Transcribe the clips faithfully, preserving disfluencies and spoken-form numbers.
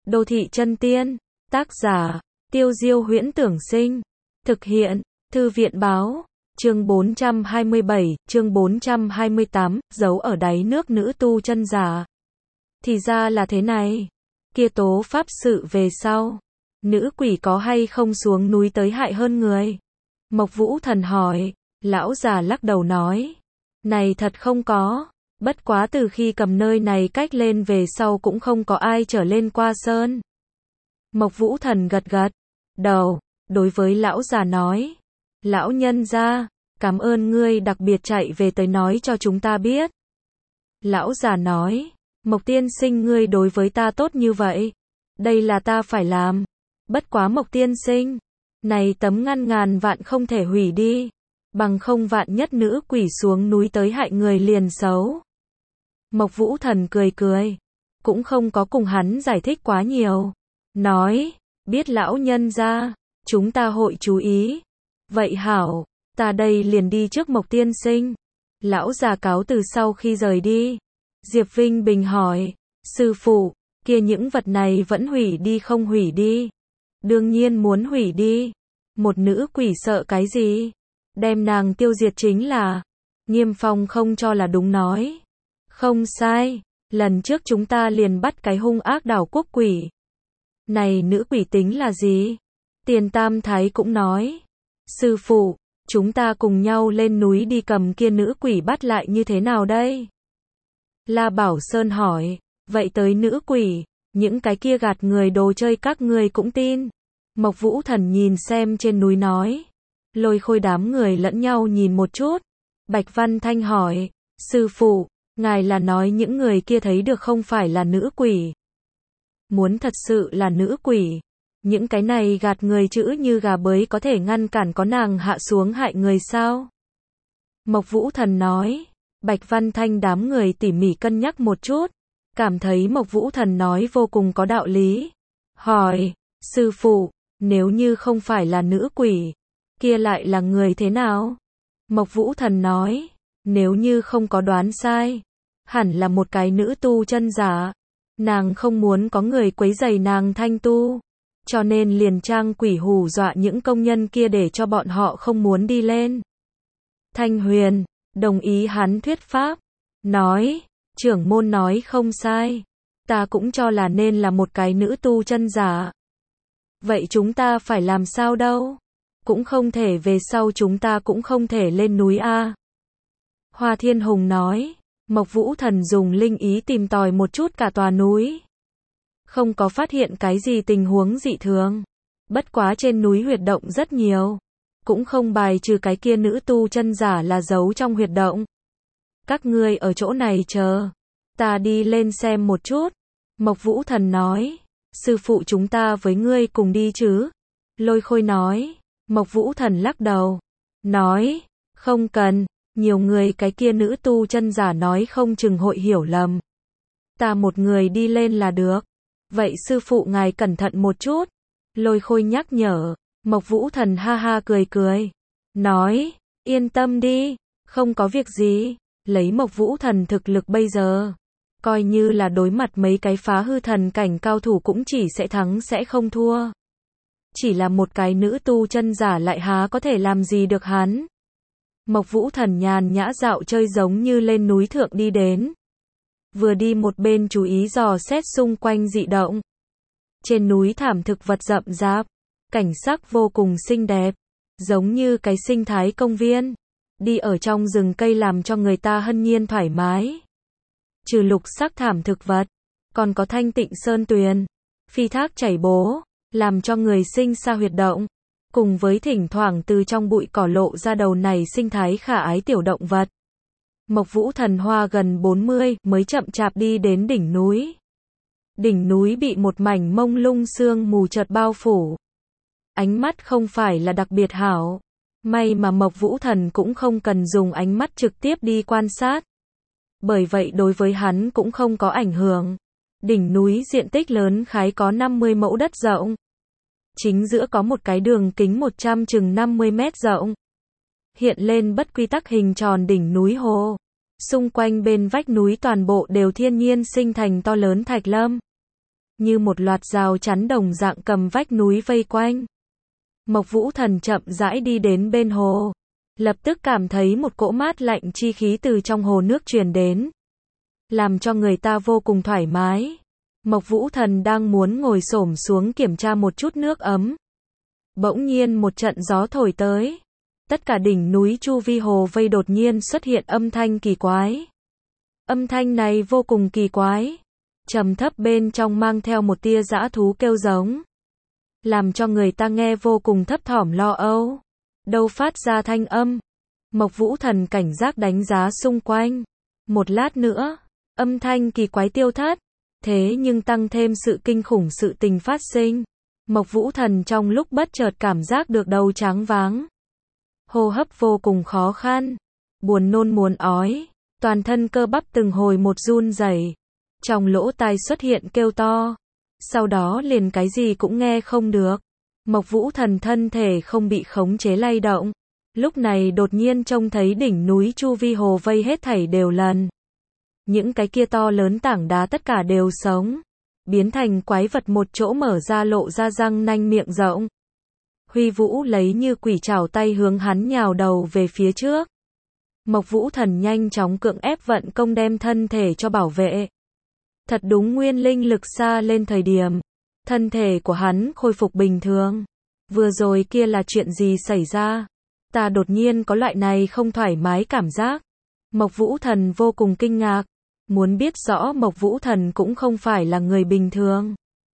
Đô thị chân tiên, tác giả, Tiêu Diêu Huyễn Tưởng Sinh, thực hiện, Thư viện báo, chương bốn trăm hai mươi bảy, chương bốn trăm hai mươi tám, giấu ở đáy nước nữ tu chân giả. Thì ra là thế này, kia tố pháp sự về sau, nữ quỷ có hay không xuống núi tới hại hơn người? Mộc Vũ Thần hỏi, lão già lắc đầu nói, này thật không có, bất quá từ khi cầm nơi này cách lên về sau cũng không có ai trở lên qua sơn. Mộc Vũ Thần gật gật đầu, đối với lão già nói, lão nhân gia, cảm ơn ngươi đặc biệt chạy về tới nói cho chúng ta biết. Lão già nói, Mộc tiên sinh ngươi đối với ta tốt như vậy, đây là ta phải làm. Bất quá Mộc tiên sinh, này tấm ngăn ngàn vạn không thể hủy đi, bằng không vạn nhất nữ quỷ xuống núi tới hại người liền xấu. Mộc Vũ Thần cười cười, cũng không có cùng hắn giải thích quá nhiều, nói, biết lão nhân gia, chúng ta hội chú ý. Vậy hảo, ta đây liền đi trước Mộc tiên sinh. Lão già cáo từ sau khi rời đi, Diệp Vinh Bình hỏi, sư phụ, kia những vật này vẫn hủy đi không hủy đi? Đương nhiên muốn hủy đi. Một nữ quỷ sợ cái gì? Đem nàng tiêu diệt chính là. Nghiêm Phong không cho là đúng nói. Không sai, lần trước chúng ta liền bắt cái hung ác đảo quốc quỷ. Này nữ quỷ tính là gì? Tiền Tam Thái cũng nói, sư phụ, chúng ta cùng nhau lên núi đi cầm kia nữ quỷ bắt lại như thế nào đây? La Bảo Sơn hỏi, vậy tới nữ quỷ, những cái kia gạt người đồ chơi các người cũng tin? Mộc Vũ Thần nhìn xem trên núi nói. Lôi Khôi đám người lẫn nhau nhìn một chút. Bạch Văn Thanh hỏi, sư phụ, ngài là nói những người kia thấy được không phải là nữ quỷ? Muốn thật sự là nữ quỷ, những cái này gạt người chữ như gà bới có thể ngăn cản có nàng hạ xuống hại người sao? Mộc Vũ Thần nói. Bạch Văn Thanh đám người tỉ mỉ cân nhắc một chút, cảm thấy Mộc Vũ Thần nói vô cùng có đạo lý. Hỏi, sư phụ, nếu như không phải là nữ quỷ, kia lại là người thế nào? Mộc Vũ Thần nói, nếu như không có đoán sai, hẳn là một cái nữ tu chân giả. Nàng không muốn có người quấy rầy nàng thanh tu, cho nên liền trang quỷ hù dọa những công nhân kia để cho bọn họ không muốn đi lên. Thanh Huyền đồng ý hắn thuyết pháp, nói, trưởng môn nói không sai, ta cũng cho là nên là một cái nữ tu chân giả. Vậy chúng ta phải làm sao đâu? Cũng không thể về sau chúng ta cũng không thể lên núi a. Hoa Thiên Hùng nói, Mộc Vũ Thần dùng linh ý tìm tòi một chút cả tòa núi. Không có phát hiện cái gì tình huống dị thường. Bất quá trên núi huyệt động rất nhiều. Cũng không bài trừ cái kia nữ tu chân giả là giấu trong huyệt động. Các ngươi ở chỗ này chờ, ta đi lên xem một chút. Mộc Vũ Thần nói, sư phụ chúng ta với ngươi cùng đi chứ? Lôi Khôi nói. Mộc Vũ Thần lắc đầu, nói, không cần, nhiều người cái kia nữ tu chân giả nói không chừng hội hiểu lầm. Ta một người đi lên là được. Vậy sư phụ ngài cẩn thận một chút. Lôi Khôi nhắc nhở. Mộc Vũ Thần ha ha cười cười, nói, yên tâm đi, không có việc gì. Lấy Mộc Vũ Thần thực lực bây giờ, coi như là đối mặt mấy cái phá hư thần cảnh cao thủ cũng chỉ sẽ thắng sẽ không thua. Chỉ là một cái nữ tu chân giả lại há có thể làm gì được hắn. Mộc Vũ Thần nhàn nhã dạo chơi giống như lên núi thượng đi đến. Vừa đi một bên chú ý dò xét xung quanh dị động. Trên núi thảm thực vật rậm rạp, cảnh sắc vô cùng xinh đẹp, giống như cái sinh thái công viên. Đi ở trong rừng cây làm cho người ta hân nhiên thoải mái. Trừ lục sắc thảm thực vật, còn có thanh tịnh sơn tuyền, phi thác chảy bố, làm cho người sinh xa huyệt động. Cùng với thỉnh thoảng từ trong bụi cỏ lộ ra đầu này sinh thái khả ái tiểu động vật. Mộc Vũ Thần hoa gần bốn mươi mới chậm chạp đi đến đỉnh núi. Đỉnh núi bị một mảnh mông lung sương mù chợt bao phủ. Ánh mắt không phải là đặc biệt hảo. May mà Mộc Vũ Thần cũng không cần dùng ánh mắt trực tiếp đi quan sát. Bởi vậy đối với hắn cũng không có ảnh hưởng. Đỉnh núi diện tích lớn khái có năm mươi mẫu đất rộng. Chính giữa có một cái đường kính một trăm chừng năm mươi mét rộng. Hiện lên bất quy tắc hình tròn đỉnh núi hồ. Xung quanh bên vách núi toàn bộ đều thiên nhiên sinh thành to lớn thạch lâm. như một loạt rào chắn đồng dạng cầm vách núi vây quanh. Mộc Vũ Thần chậm rãi đi đến bên hồ, lập tức cảm thấy một cỗ mát lạnh chi khí từ trong hồ nước truyền đến, làm cho người ta vô cùng thoải mái. Mộc Vũ Thần đang muốn ngồi xổm xuống kiểm tra một chút nước ấm. Bỗng nhiên một trận gió thổi tới. Tất cả đỉnh núi chu vi hồ vây đột nhiên xuất hiện âm thanh kỳ quái. Âm thanh này vô cùng kỳ quái, trầm thấp bên trong mang theo một tia dã thú kêu giống, làm cho người ta nghe vô cùng thấp thỏm lo âu. Đâu phát ra thanh âm? Mộc Vũ Thần cảnh giác đánh giá xung quanh. Một lát nữa, âm thanh kỳ quái tiêu thất, thế nhưng tăng thêm sự kinh khủng sự tình phát sinh. Mộc Vũ Thần trong lúc bất chợt cảm giác được đầu tráng váng, hô hấp vô cùng khó khăn, buồn nôn muốn ói, toàn thân cơ bắp từng hồi một run rẩy, trong lỗ tai xuất hiện kêu to, sau đó liền cái gì cũng nghe không được. Mộc Vũ Thần thân thể không bị khống chế lay động, lúc này đột nhiên trông thấy đỉnh núi chu vi hồ vây hết thảy đều lần. Những cái kia to lớn tảng đá tất cả đều sống, biến thành quái vật một chỗ mở ra lộ ra răng nanh miệng rộng. Huy Vũ lấy như quỷ trảo tay hướng hắn nhào đầu về phía trước. Mộc Vũ Thần nhanh chóng cưỡng ép vận công đem thân thể cho bảo vệ. Thật đúng nguyên linh lực xa lên thời điểm, thân thể của hắn khôi phục bình thường. Vừa rồi kia là chuyện gì xảy ra? Ta đột nhiên có loại này không thoải mái cảm giác. Mộc Vũ Thần vô cùng kinh ngạc, muốn biết rõ Mộc Vũ Thần cũng không phải là người bình thường.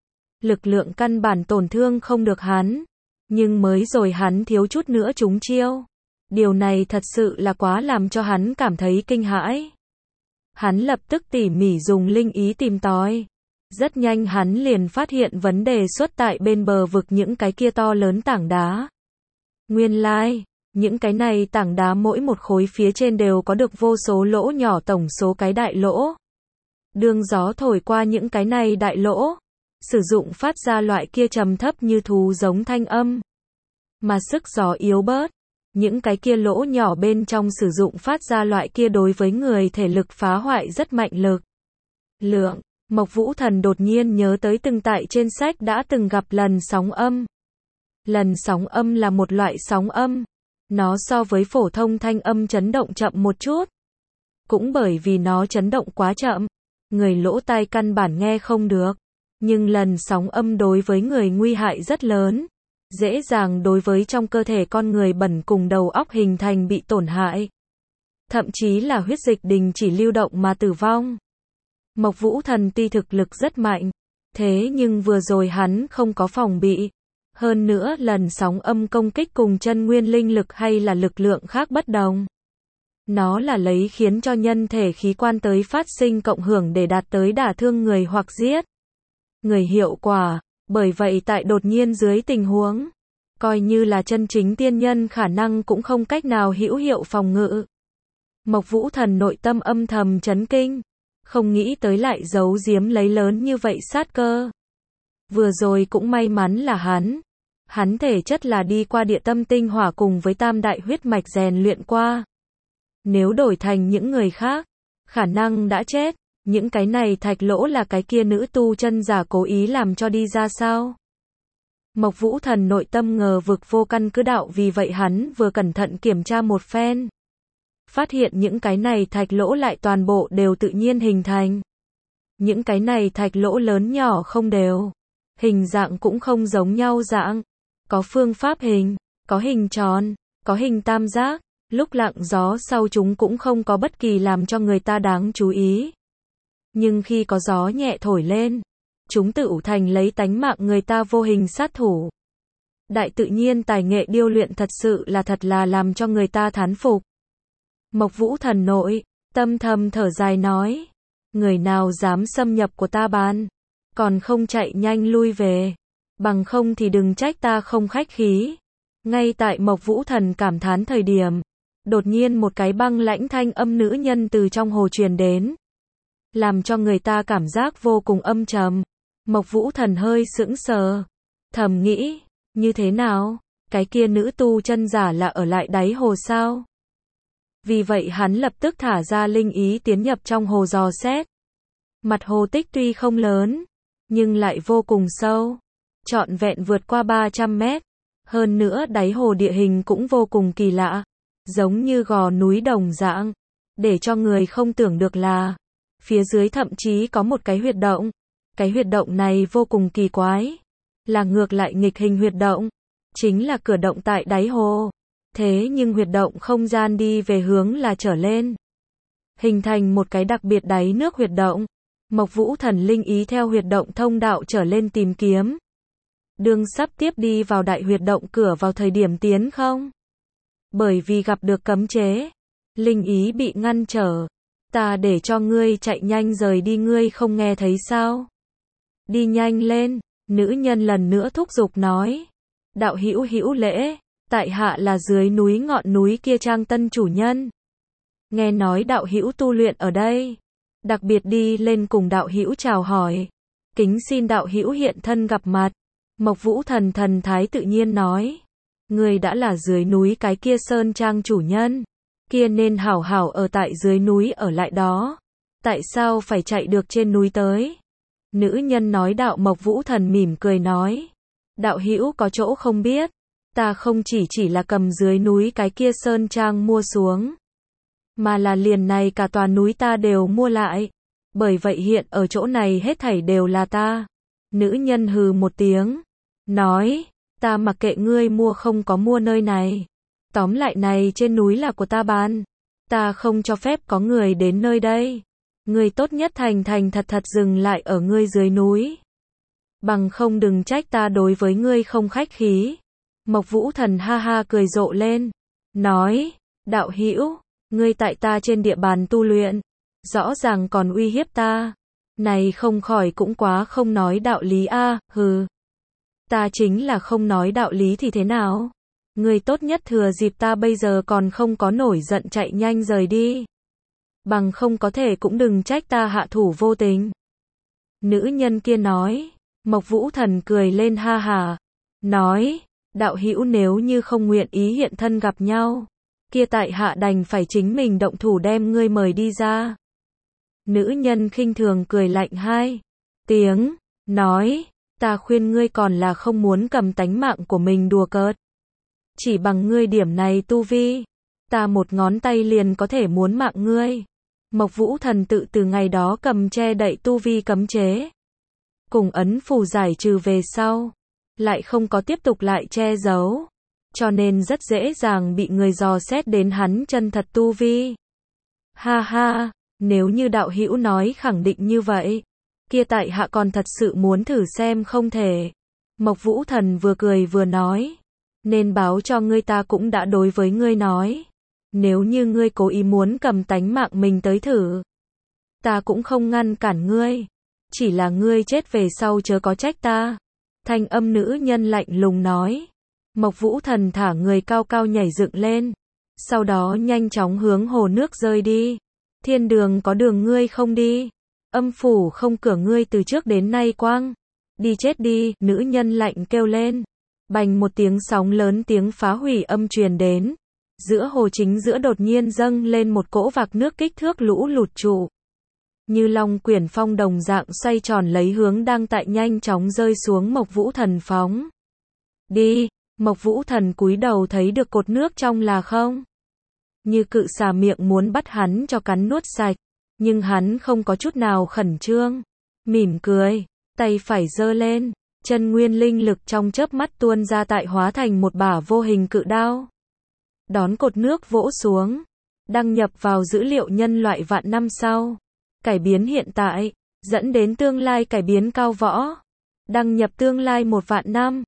Lực lượng căn bản tổn thương không được hắn, nhưng mới rồi hắn thiếu chút nữa trúng chiêu. Điều này thật sự là quá làm cho hắn cảm thấy kinh hãi. Hắn lập tức tỉ mỉ dùng linh ý tìm tòi. Rất nhanh hắn liền phát hiện vấn đề xuất tại bên bờ vực những cái kia to lớn tảng đá. Nguyên lai, like, những cái này tảng đá mỗi một khối phía trên đều có được vô số lỗ nhỏ, tổng số cái đại lỗ. Đường gió thổi qua những cái này đại lỗ, sử dụng phát ra loại kia trầm thấp như thú giống thanh âm. Mà sức gió yếu bớt, những cái kia lỗ nhỏ bên trong sử dụng phát ra loại kia đối với người thể lực phá hoại rất mạnh lực. Lượng, Mộc Vũ Thần đột nhiên nhớ tới từng tại trên sách đã từng gặp lần sóng âm. Lần sóng âm là một loại sóng âm. Nó so với phổ thông thanh âm chấn động chậm một chút. Cũng bởi vì nó chấn động quá chậm, người lỗ tai căn bản nghe không được. Nhưng lần sóng âm đối với người nguy hại rất lớn. Dễ dàng đối với trong cơ thể con người bẩn cùng đầu óc hình thành bị tổn hại. Thậm chí là huyết dịch đình chỉ lưu động mà tử vong. Mộc Vũ Thần tuy thực lực rất mạnh, thế nhưng vừa rồi hắn không có phòng bị. Hơn nữa lần sóng âm công kích cùng chân nguyên linh lực hay là lực lượng khác bất đồng. Nó là lấy khiến cho nhân thể khí quan tới phát sinh cộng hưởng để đạt tới đả thương người hoặc giết người hiệu quả. Bởi vậy tại đột nhiên dưới tình huống, coi như là chân chính tiên nhân khả năng cũng không cách nào hữu hiệu phòng ngự. Mộc Vũ Thần nội tâm âm thầm chấn kinh, không nghĩ tới lại giấu giếm lấy lớn như vậy sát cơ. Vừa rồi cũng may mắn là hắn. Hắn thể chất là đi qua địa tâm tinh hỏa cùng với tam đại huyết mạch rèn luyện qua. Nếu đổi thành những người khác, khả năng đã chết. Những cái này thạch lỗ là cái kia nữ tu chân giả cố ý làm cho đi ra sao? Mộc Vũ Thần nội tâm ngờ vực vô căn cứ đạo, vì vậy hắn vừa cẩn thận kiểm tra một phen. Phát hiện những cái này thạch lỗ lại toàn bộ đều tự nhiên hình thành. Những cái này thạch lỗ lớn nhỏ không đều. Hình dạng cũng không giống nhau dạng. Có phương pháp hình, có hình tròn, có hình tam giác. Lúc lặng gió sau chúng cũng không có bất kỳ làm cho người ta đáng chú ý. Nhưng khi có gió nhẹ thổi lên, chúng tự thành lấy tánh mạng người ta vô hình sát thủ. Đại tự nhiên tài nghệ điêu luyện thật sự là thật là làm cho người ta thán phục. Mộc Vũ Thần nội tâm thầm thở dài nói, người nào dám xâm nhập của ta bàn, còn không chạy nhanh lui về, bằng không thì đừng trách ta không khách khí. Ngay tại Mộc Vũ Thần cảm thán thời điểm, đột nhiên một cái băng lãnh thanh âm nữ nhân từ trong hồ truyền đến, làm cho người ta cảm giác vô cùng âm trầm. Mộc Vũ Thần hơi sững sờ, thầm nghĩ, như thế nào, cái kia nữ tu chân giả là ở lại đáy hồ sao? Vì vậy hắn lập tức thả ra linh ý tiến nhập trong hồ dò xét. Mặt hồ tích tuy không lớn, nhưng lại vô cùng sâu, trọn vẹn vượt qua ba trăm mét. Hơn nữa đáy hồ địa hình cũng vô cùng kỳ lạ, giống như gò núi đồng dạng, để cho người không tưởng được là phía dưới thậm chí có một cái huyệt động. Cái huyệt động này vô cùng kỳ quái, là ngược lại nghịch hình huyệt động, chính là cửa động tại đáy hồ. Thế nhưng huyệt động không gian đi về hướng là trở lên, hình thành một cái đặc biệt đáy nước huyệt động. Mộc Vũ Thần linh ý theo huyệt động thông đạo trở lên tìm kiếm. Đương sắp tiếp đi vào đại huyệt động cửa vào thời điểm tiến không. Bởi vì gặp được cấm chế, linh ý bị ngăn trở. Ta để cho ngươi chạy nhanh rời đi, ngươi không nghe thấy sao? Đi nhanh lên, nữ nhân lần nữa thúc giục nói. Đạo hữu hữu lễ, tại hạ là dưới núi ngọn núi kia Trang Tân chủ nhân. Nghe nói đạo hữu tu luyện ở đây, đặc biệt đi lên cùng đạo hữu chào hỏi. Kính xin đạo hữu hiện thân gặp mặt. Mộc Vũ Thần thần thái tự nhiên nói. Ngươi đã là dưới núi cái kia sơn trang chủ nhân, kia nên hảo hảo ở tại dưới núi ở lại đó. Tại sao phải chạy được trên núi tới? Nữ nhân nói. Đạo Mộc Vũ Thần mỉm cười nói. Đạo hữu có chỗ không biết, ta không chỉ chỉ là cầm dưới núi cái kia sơn trang mua xuống, mà là liền này cả tòa núi ta đều mua lại. Bởi vậy hiện ở chỗ này hết thảy đều là ta. Nữ nhân hừ một tiếng, nói, ta mặc kệ ngươi mua không có mua nơi này. Tóm lại này trên núi là của ta bán. Ta không cho phép có người đến nơi đây. Ngươi tốt nhất thành thành thật thật dừng lại ở ngươi dưới núi. Bằng không đừng trách ta đối với ngươi không khách khí. Mộc Vũ Thần ha ha cười rộ lên, nói, đạo hữu, ngươi tại ta trên địa bàn tu luyện, rõ ràng còn uy hiếp ta. Này không khỏi cũng quá không nói đạo lý a. À, hừ. Ta chính là không nói đạo lý thì thế nào? Ngươi tốt nhất thừa dịp ta bây giờ còn không có nổi giận chạy nhanh rời đi. Bằng không có thể cũng đừng trách ta hạ thủ vô tình. Nữ nhân kia nói. Mộc Vũ Thần cười lên ha hà, nói, đạo hữu nếu như không nguyện ý hiện thân gặp nhau, kia tại hạ đành phải chính mình động thủ đem ngươi mời đi ra. Nữ nhân khinh thường cười lạnh hai tiếng, nói, ta khuyên ngươi còn là không muốn cầm tánh mạng của mình đùa cợt. Chỉ bằng ngươi điểm này tu vi, ta một ngón tay liền có thể muốn mạng ngươi. Mộc Vũ Thần tự từ ngày đó cầm che đậy tu vi cấm chế, cùng ấn phù giải trừ về sau, lại không có tiếp tục lại che giấu, cho nên rất dễ dàng bị người dò xét đến hắn chân thật tu vi. Ha ha, nếu như đạo hữu nói khẳng định như vậy, kia tại hạ còn thật sự muốn thử xem không thể. Mộc Vũ Thần vừa cười vừa nói, nên báo cho ngươi ta cũng đã đối với ngươi nói, nếu như ngươi cố ý muốn cầm tánh mạng mình tới thử, ta cũng không ngăn cản ngươi. Chỉ là ngươi chết về sau chớ có trách ta. Thanh âm nữ nhân lạnh lùng nói. Mộc Vũ Thần thả người cao cao nhảy dựng lên, sau đó nhanh chóng hướng hồ nước rơi đi. Thiên đường có đường ngươi không đi, âm phủ không cửa ngươi từ trước đến nay quang. Đi chết đi, nữ nhân lạnh kêu lên. Bành một tiếng sóng lớn tiếng phá hủy âm truyền đến. Giữa hồ chính giữa đột nhiên dâng lên một cỗ vạc nước kích thước lũ lụt trụ. Như long quyển phong đồng dạng xoay tròn lấy hướng đang tại nhanh chóng rơi xuống Mộc Vũ Thần phóng. Đi, Mộc Vũ Thần cúi đầu thấy được cột nước trong là không. Như cự xà miệng muốn bắt hắn cho cắn nuốt sạch, nhưng hắn không có chút nào khẩn trương, mỉm cười, tay phải giơ lên, chân nguyên linh lực trong chớp mắt tuôn ra tại hóa thành một bả vô hình cự đao. Đón cột nước vỗ xuống, đăng nhập vào dữ liệu nhân loại vạn năm sau. Cải biến hiện tại, dẫn đến tương lai cải biến cao võ. Đăng nhập tương lai một vạn năm.